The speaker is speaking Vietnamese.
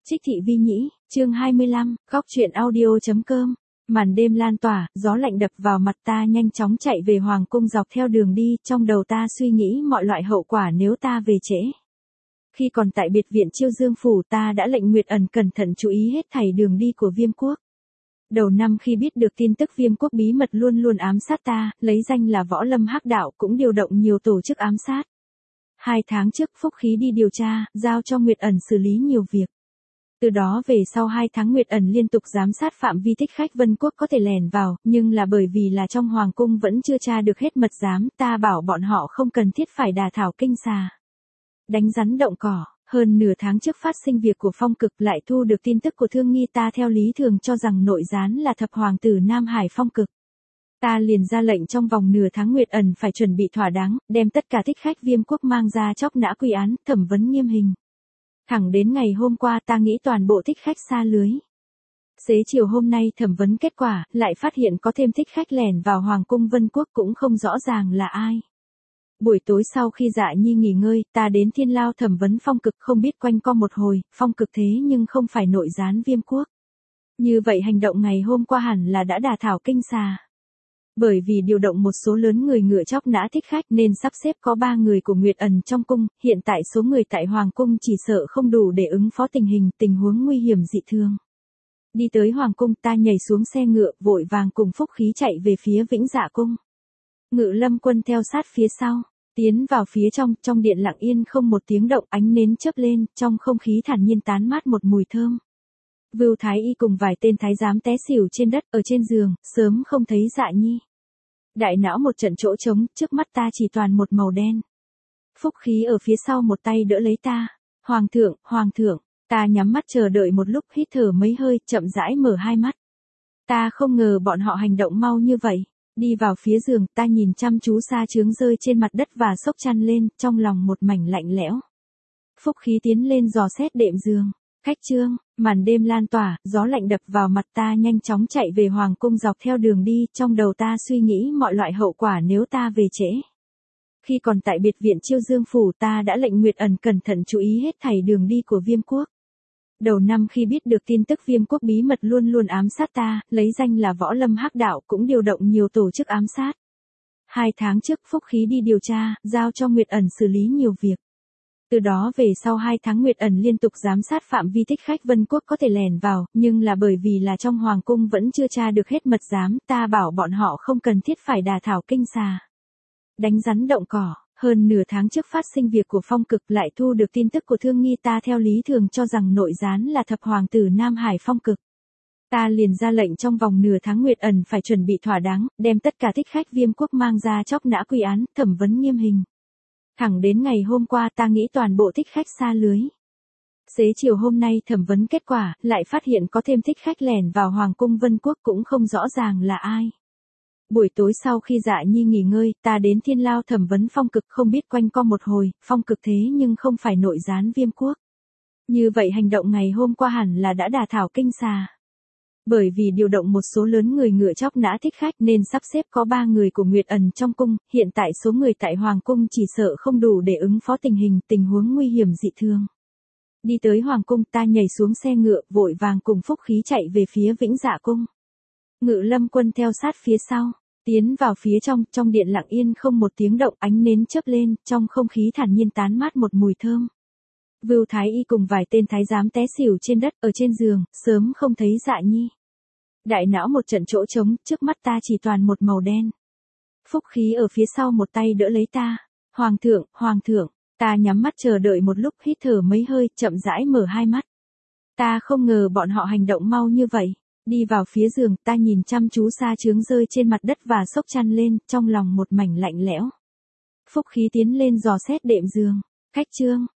Trích Thị Vi Nhĩ, chương 25, góc truyện audio.com. Màn đêm lan tỏa, gió lạnh đập vào mặt ta nhanh chóng chạy về hoàng cung dọc theo đường đi, trong đầu ta suy nghĩ mọi loại hậu quả nếu ta về trễ. Khi còn tại biệt viện Chiêu Dương Phủ ta đã lệnh Nguyệt Ẩn cẩn thận chú ý hết thảy đường đi của Viêm Quốc. Đầu năm khi biết được tin tức Viêm Quốc bí mật luôn luôn ám sát ta, lấy danh là Võ Lâm Hắc Đạo cũng điều động nhiều tổ chức ám sát. 2 tháng trước Phúc Khí đi điều tra, giao cho Nguyệt Ẩn xử lý nhiều việc. Từ đó về sau 2 tháng Nguyệt Ẩn liên tục giám sát phạm vi thích khách Vân Quốc có thể lẻn vào, nhưng là bởi vì là trong hoàng cung vẫn chưa tra được hết mật giám, ta bảo bọn họ không cần thiết phải đả thảo kinh xà. Đánh rắn động cỏ, hơn nửa tháng trước phát sinh việc của Phong Cực lại thu được tin tức của Thương Nghi, ta theo lý thường cho rằng nội gián là thập hoàng tử Nam Hải Phong Cực. Ta liền ra lệnh trong vòng nửa tháng Nguyệt Ẩn phải chuẩn bị thỏa đáng, đem tất cả thích khách Viêm Quốc mang ra chóc nã quy án, thẩm vấn nghiêm hình. Thẳng đến ngày hôm qua ta nghĩ toàn bộ thích khách xa lưới. Xế chiều hôm nay thẩm vấn kết quả, lại phát hiện có thêm thích khách lẻn vào Hoàng cung Vân Quốc cũng không rõ ràng là ai. Buổi tối sau khi Dạ Nhi nghỉ ngơi, ta đến Thiên Lao thẩm vấn Phong Cực, không biết quanh co một hồi, Phong Cực thế nhưng không phải nội gián Viêm Quốc. Như vậy hành động ngày hôm qua hẳn là đã đả thảo kinh xà. Bởi vì điều động một số lớn người ngựa chóc nã thích khách nên sắp xếp có 3 người của Nguyệt Ẩn trong cung, hiện tại số người tại Hoàng cung chỉ sợ không đủ để ứng phó tình huống nguy hiểm dị thường. Đi tới Hoàng cung ta nhảy xuống xe ngựa, vội vàng cùng Phúc Khí chạy về phía Vĩnh Dạ cung. Ngự Lâm Quân theo sát phía sau, tiến vào phía trong điện lặng yên không một tiếng động, ánh nến chớp lên, trong không khí thản nhiên tán mát một mùi thơm. Vưu Thái Y cùng vài tên thái giám té xỉu trên đất, ở trên giường, sớm không thấy Dạ Nhi. Đại não một trận chỗ trống, trước mắt ta chỉ toàn một màu đen. Phúc Khí ở phía sau một tay đỡ lấy ta. Hoàng thượng, ta nhắm mắt chờ đợi một lúc, hít thở mấy hơi, chậm rãi mở hai mắt. Ta không ngờ bọn họ hành động mau như vậy. Đi vào phía giường, ta nhìn chăm chú sa chướng rơi trên mặt đất và xốc chăn lên, trong lòng một mảnh lạnh lẽo. Phúc Khí tiến lên dò xét đệm giường. Khách trương, màn đêm lan tỏa, gió lạnh đập vào mặt ta nhanh chóng chạy về hoàng cung dọc theo đường đi, trong đầu ta suy nghĩ mọi loại hậu quả nếu ta về trễ. Khi còn tại biệt viện Chiêu Dương Phủ ta đã lệnh Nguyệt Ẩn cẩn thận chú ý hết thảy đường đi của Viêm Quốc. Đầu năm khi biết được tin tức Viêm Quốc bí mật luôn luôn ám sát ta, lấy danh là Võ Lâm Hắc Đạo cũng điều động nhiều tổ chức ám sát. 2 tháng trước Phúc Khí đi điều tra, giao cho Nguyệt Ẩn xử lý nhiều việc. Từ đó về sau 2 tháng Nguyệt Ẩn liên tục giám sát phạm vi thích khách Vân Quốc có thể lẻn vào, nhưng là bởi vì là trong hoàng cung vẫn chưa tra được hết mật giám, ta bảo bọn họ không cần thiết phải đả thảo kinh xà. Đánh rắn động cỏ, hơn nửa tháng trước phát sinh việc của Phong Cực lại thu được tin tức của Thương Nghi, ta theo lý thường cho rằng nội gián là thập hoàng tử Nam Hải Phong Cực. Ta liền ra lệnh trong vòng nửa tháng Nguyệt Ẩn phải chuẩn bị thỏa đáng, đem tất cả thích khách Viêm Quốc mang ra chóc nã quy án, thẩm vấn nghiêm hình. Thẳng đến ngày hôm qua ta nghĩ toàn bộ thích khách xa lưới. Xế chiều hôm nay thẩm vấn kết quả, lại phát hiện có thêm thích khách lẻn vào Hoàng cung Vân Quốc cũng không rõ ràng là ai. Buổi tối sau khi Dạ Nhi nghỉ ngơi, ta đến Thiên Lao thẩm vấn Phong Cực, không biết quanh co một hồi, Phong Cực thế nhưng không phải nội gián Viêm Quốc. Như vậy hành động ngày hôm qua hẳn là đã đả thảo kinh xà. Bởi vì điều động một số lớn người ngựa chóc nã thích khách nên sắp xếp có 3 người của Nguyệt Ẩn trong cung, hiện tại số người tại Hoàng cung chỉ sợ không đủ để ứng phó tình huống nguy hiểm dị thường. Đi tới Hoàng cung ta nhảy xuống xe ngựa, vội vàng cùng Phúc Khí chạy về phía Vĩnh Dạ cung. Ngự Lâm Quân theo sát phía sau, tiến vào phía trong điện lặng yên không một tiếng động, ánh nến chớp lên, trong không khí thản nhiên tán mát một mùi thơm. Vưu Thái Y cùng vài tên thái giám té xỉu trên đất, ở trên giường, sớm không thấy Dạ Nhi. Đại não một trận chỗ trống, trước mắt ta chỉ toàn một màu đen. Phúc Khí ở phía sau một tay đỡ lấy ta. Hoàng thượng, ta nhắm mắt chờ đợi một lúc, hít thở mấy hơi, chậm rãi mở hai mắt. Ta không ngờ bọn họ hành động mau như vậy. Đi vào phía giường, ta nhìn chăm chú sa chướng rơi trên mặt đất và xốc chăn lên, trong lòng một mảnh lạnh lẽo. Phúc Khí tiến lên dò xét đệm giường. Khách trương,